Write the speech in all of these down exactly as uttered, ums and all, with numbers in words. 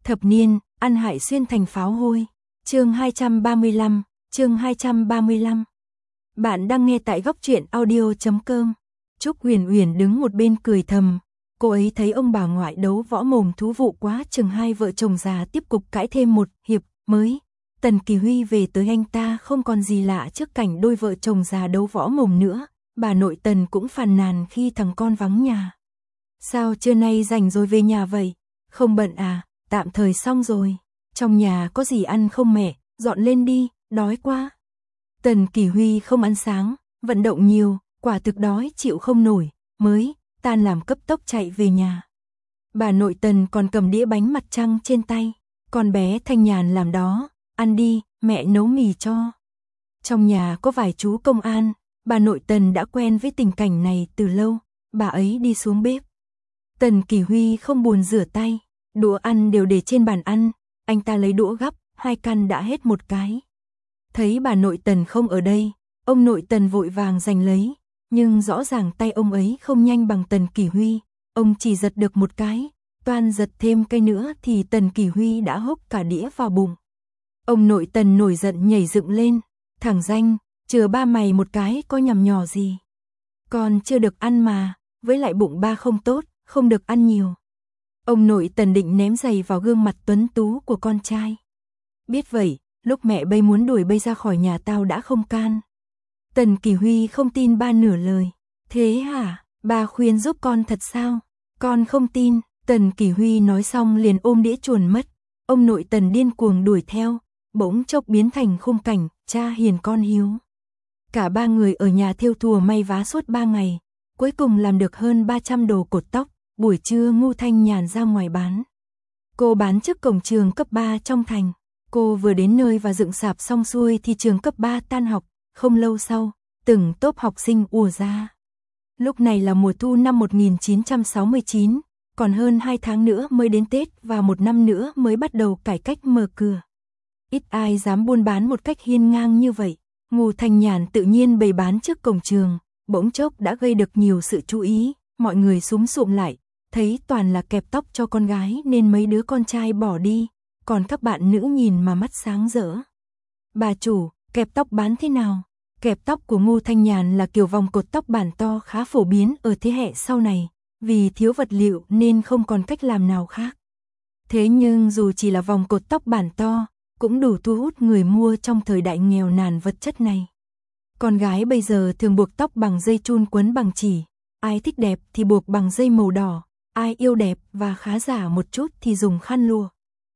Thập niên, ăn hại xuyên thành pháo hôi. Chương hai trăm ba mươi lăm, chương hai trăm ba mươi lăm. Bạn đang nghe tại góc truyện audio chấm com. Trúc Huyền Huyền đứng một bên cười thầm, cô ấy thấy ông bà ngoại đấu võ mồm thú vụ quá, chừng hai vợ chồng già tiếp tục cãi thêm một hiệp mới. Tần Kỳ Huy về tới anh ta không còn gì lạ trước cảnh đôi vợ chồng già đấu võ mồm nữa, bà nội Tần cũng phàn nàn khi thằng con vắng nhà. Sao trưa nay rảnh rồi về nhà vậy? Không bận à? Tạm thời xong rồi. Trong nhà có gì ăn không mẹ? Dọn lên đi, đói quá. Tần Kỳ Huy không ăn sáng, vận động nhiều, quả thực đói chịu không nổi, mới tan làm cấp tốc chạy về nhà. Bà nội Tần còn cầm đĩa bánh mặt trăng trên tay, con bé Thanh Nhàn làm đó, ăn đi, mẹ nấu mì cho. Trong nhà có vài chú công an, bà nội Tần đã quen với tình cảnh này từ lâu, bà ấy đi xuống bếp. Tần Kỳ Huy không buồn rửa tay, đũa ăn đều để trên bàn ăn, anh ta lấy đũa gắp, hai căn đã hết một cái. Thấy bà nội Tần không ở đây, ông nội Tần vội vàng giành lấy, nhưng rõ ràng tay ông ấy không nhanh bằng Tần Kỳ Huy, ông chỉ giật được một cái, toan giật thêm cây nữa thì Tần Kỳ Huy đã húc cả đĩa vào bụng. Ông nội Tần nổi giận nhảy dựng lên, thằng danh, chừa ba mày một cái có nhằm nhò gì. Con chưa được ăn mà, với lại bụng ba không tốt, không được ăn nhiều. Ông nội Tần định ném giày vào gương mặt tuấn tú của con trai. Biết vậy, lúc mẹ bây muốn đuổi bây ra khỏi nhà tao đã không can. Tần Kỳ Huy không tin ba nửa lời. Thế hả, ba khuyên giúp con thật sao? Con không tin. Tần Kỳ Huy nói xong liền ôm đĩa chuồn mất. Ông nội Tần điên cuồng đuổi theo, bỗng chốc biến thành khung cảnh cha hiền con hiếu. Cả ba người ở nhà thêu thùa may vá suốt ba ngày, cuối cùng làm được hơn ba trăm đồ cột tóc. Buổi trưa Ngô Thanh Nhàn ra ngoài bán. Cô bán trước cổng trường cấp ba trong thành. Cô vừa đến nơi và dựng sạp xong xuôi thì trường cấp ba tan học. Không lâu sau, từng tốp học sinh ùa ra. Lúc này là mùa thu năm một nghìn chín trăm sáu mươi chín, còn hơn hai tháng nữa mới đến Tết và một năm nữa mới bắt đầu cải cách mở cửa. Ít ai dám buôn bán một cách hiên ngang như vậy. Ngô Thanh Nhàn tự nhiên bày bán trước cổng trường, bỗng chốc đã gây được nhiều sự chú ý, mọi người súm sụm lại. Thấy toàn là kẹp tóc cho con gái nên mấy đứa con trai bỏ đi, còn các bạn nữ nhìn mà mắt sáng rỡ. Bà chủ, kẹp tóc bán thế nào? Kẹp tóc của Ngô Thanh Nhàn là kiểu vòng cột tóc bản to khá phổ biến ở thế hệ sau này, vì thiếu vật liệu nên không còn cách làm nào khác. Thế nhưng dù chỉ là vòng cột tóc bản to, cũng đủ thu hút người mua trong thời đại nghèo nàn vật chất này. Con gái bây giờ thường buộc tóc bằng dây chun quấn bằng chỉ, ai thích đẹp thì buộc bằng dây màu đỏ. Ai yêu đẹp và khá giả một chút thì dùng khăn lụa.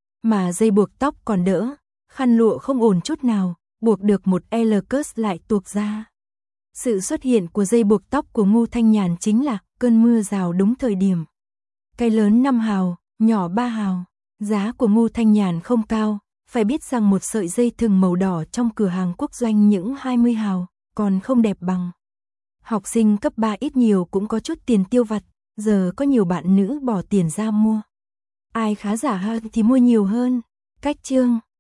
Mà dây buộc tóc còn đỡ, khăn lụa không ổn chút nào, buộc được một L-cut lại tuột ra. Sự xuất hiện của dây buộc tóc của Ngô Thanh Nhàn chính là cơn mưa rào đúng thời điểm. Cái lớn năm hào, nhỏ ba hào. Giá của Ngô Thanh Nhàn không cao, phải biết rằng một sợi dây thừng màu đỏ trong cửa hàng quốc doanh những hai mươi hào, còn không đẹp bằng. Học sinh cấp ba ít nhiều cũng có chút tiền tiêu vặt. Giờ có nhiều bạn nữ bỏ tiền ra mua. Ai khá giả hơn thì mua nhiều hơn. Cách chương